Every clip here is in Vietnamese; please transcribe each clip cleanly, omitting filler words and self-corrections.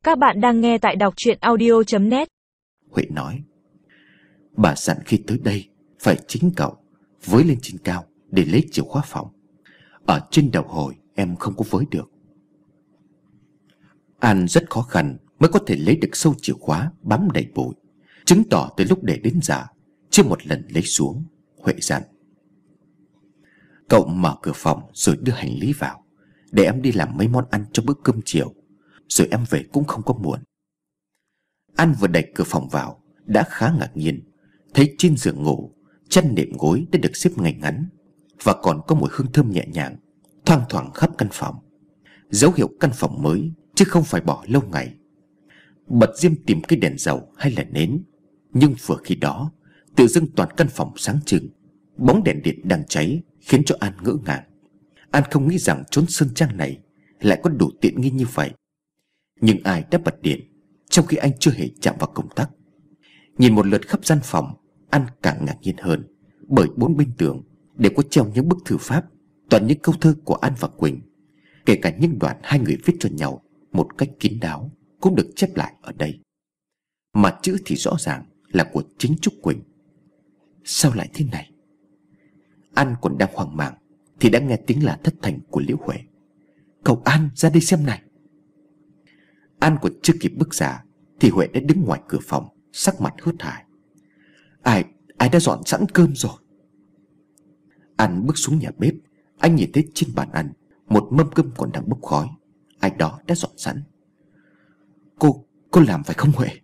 Các bạn đang nghe tại đọc truyện audio.net. Huệ nói: bà dặn khi tới đây phải chính cậu với lên trên cao để lấy chìa khóa phòng. Ở trên đầu hồi em không có với được. An rất khó khăn mới có thể lấy được sâu chìa khóa bám đầy bụi, chứng tỏ từ lúc để đến giờ chưa một lần lấy xuống. Huệ dặn: cậu mở cửa phòng rồi đưa hành lý vào, để em đi làm mấy món ăn cho bữa cơm chiều, rồi em về cũng không có muộn. An vừa đẩy cửa phòng vào đã khá ngạc nhiên, thấy trên giường ngủ chăn nệm gối đã được xếp ngay ngắn, và còn có mùi hương thơm nhẹ nhàng thoang thoảng khắp căn phòng, dấu hiệu căn phòng mới chứ không phải bỏ lâu ngày. Bật diêm tìm cái đèn dầu hay là nến, nhưng vừa khi đó tự dưng toàn căn phòng sáng trưng. Bóng đèn điện đang cháy khiến cho An ngỡ ngàng. An không nghĩ rằng chốn sơn trang này lại có đủ tiện nghi như vậy. Nhưng ai đã bật điện trong khi anh chưa hề chạm vào công tắc? Nhìn một lượt khắp gian phòng, An càng ngạc nhiên hơn, bởi bốn bên tường đều có treo những bức thư pháp, toàn những câu thơ của An và Quỳnh. Kể cả những đoạn hai người viết cho nhau một cách kín đáo cũng được chép lại ở đây. Mà chữ thì rõ ràng là của chính Trúc Quỳnh. Sao lại thế này? An còn đang hoang mang thì đã nghe tiếng la thất thanh của Liễu Huệ: cậu An, ra đây xem này. An còn chưa kịp bước ra thì Huệ đã đứng ngoài cửa phòng, sắc mặt hớt hải: Ai đã dọn sẵn cơm rồi? An bước xuống nhà bếp, anh nhìn thấy trên bàn ăn một mâm cơm còn đang bốc khói. Ai đó đã dọn sẵn. Cô làm phải không Huệ?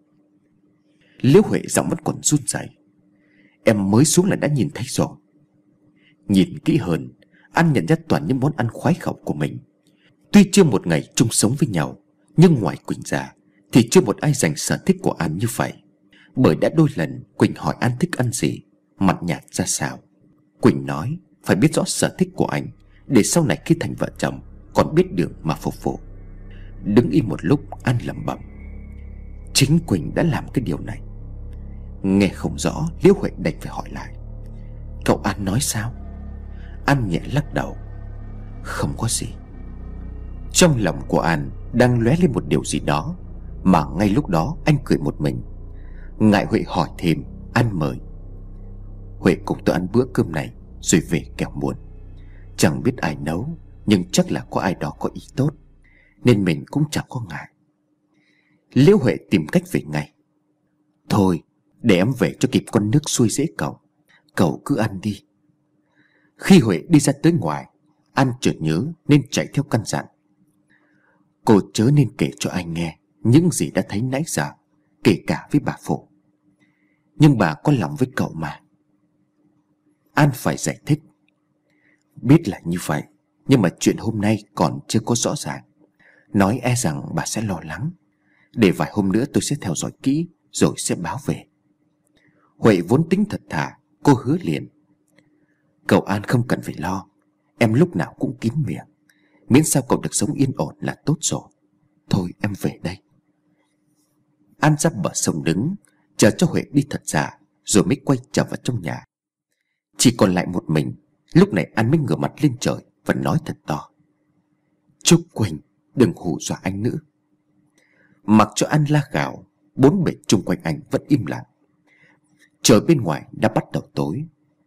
Liễu Huệ giọng vẫn còn run rẩy: em mới xuống là đã nhìn thấy rồi. Nhìn kỹ hơn, An nhận ra toàn những món ăn khoái khẩu của mình. Tuy chưa một ngày chung sống với nhau, nhưng ngoài Quỳnh ra thì chưa một ai dành sở thích của An như vậy. Bởi đã đôi lần Quỳnh hỏi An thích ăn gì, mặt nhạt ra sao, Quỳnh nói phải biết rõ sở thích của anh, để sau này khi thành vợ chồng còn biết đường mà phục vụ. Đứng im một lúc, An lẩm bẩm: chính Quỳnh đã làm cái điều này. Nghe không rõ, Liễu Huệ đành phải hỏi lại: cậu An nói sao? An nhẹ lắc đầu: không có gì. Trong lòng của An đang lóe lên một điều gì đó, mà ngay lúc đó anh cười một mình. Ngại Huệ hỏi thêm, An mời: Huệ cùng tôi ăn bữa cơm này rồi về kẻo muộn. Chẳng biết ai nấu, nhưng chắc là có ai đó có ý tốt, nên mình cũng chẳng có ngại. Liễu Huệ tìm cách về ngay: thôi, để em về cho kịp con nước xuôi dễ cậu. Cậu cứ ăn đi. Khi Huệ đi ra tới ngoài, An chợt nhớ nên chạy theo căn dặn: cô chớ nên kể cho anh nghe những gì đã thấy nãy giờ, kể cả với bà phụ. Nhưng bà có lòng với cậu mà. An phải giải thích: biết là như vậy, nhưng mà chuyện hôm nay còn chưa có rõ ràng. Nói e rằng bà sẽ lo lắng. Để vài hôm nữa tôi sẽ theo dõi kỹ rồi sẽ báo về. Huệ vốn tính thật thà, cô hứa liền: cậu An không cần phải lo, em lúc nào cũng kín miệng, miễn sao cậu được sống yên ổn là tốt rồi. Thôi em về đây. An ra bờ sông đứng, chờ cho Huệ đi thật ra, rồi mới quay trở vào trong nhà. Chỉ còn lại một mình. Lúc này An mới ngửa mặt lên trời và nói thật to: Trúc Quỳnh, đừng hù dọa anh nữa. Mặc cho An la gào, bốn bề chung quanh anh vẫn im lặng. Trời bên ngoài đã bắt đầu tối.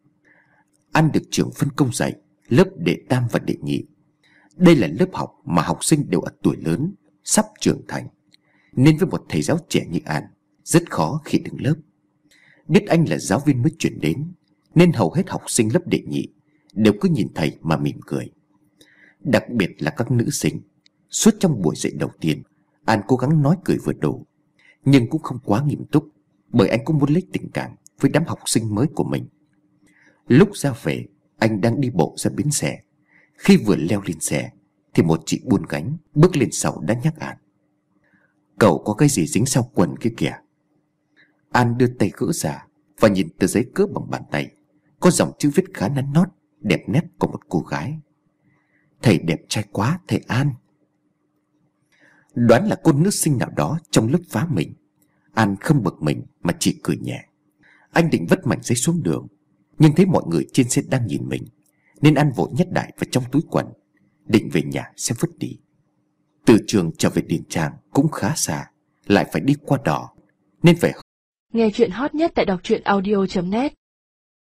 An được trường phân công dạy lớp đệ tam và đệ nhị. Đây là lớp học mà học sinh đều ở tuổi lớn, sắp trưởng thành, nên với một thầy giáo trẻ như An rất khó khi đứng lớp. Biết anh là giáo viên mới chuyển đến, nên hầu hết học sinh lớp đệ nhị đều cứ nhìn thầy mà mỉm cười. Đặc biệt là các nữ sinh. Suốt trong buổi dạy đầu tiên, An cố gắng nói cười vừa đủ, nhưng cũng không quá nghiêm túc, bởi anh cũng muốn lấy tình cảm với đám học sinh mới của mình. Lúc ra về, anh đang đi bộ ra bến xe. Khi vừa leo lên xe thì một chị buôn gánh bước lên sau đã nhắc An: cậu có cái gì dính sau quần kia kìa. An đưa tay gỡ ra và nhìn tờ giấy cỡ bằng bàn tay, có dòng chữ viết khá nắn nót, đẹp nét của một cô gái: thầy đẹp trai quá thầy An. Đoán là cô nữ sinh nào đó trong lớp phá mình. An không bực mình mà chỉ cười nhẹ. Anh định vứt mảnh giấy xuống đường, nhưng thấy mọi người trên xe đang nhìn mình, nên An vội nhét đại vào trong túi quần, định về nhà sẽ vứt đi. Từ trường trở về Điền Trang cũng khá xa, lại phải đi qua đò, nên phải. Nghe chuyện hot nhất tại đọc truyện audio.net.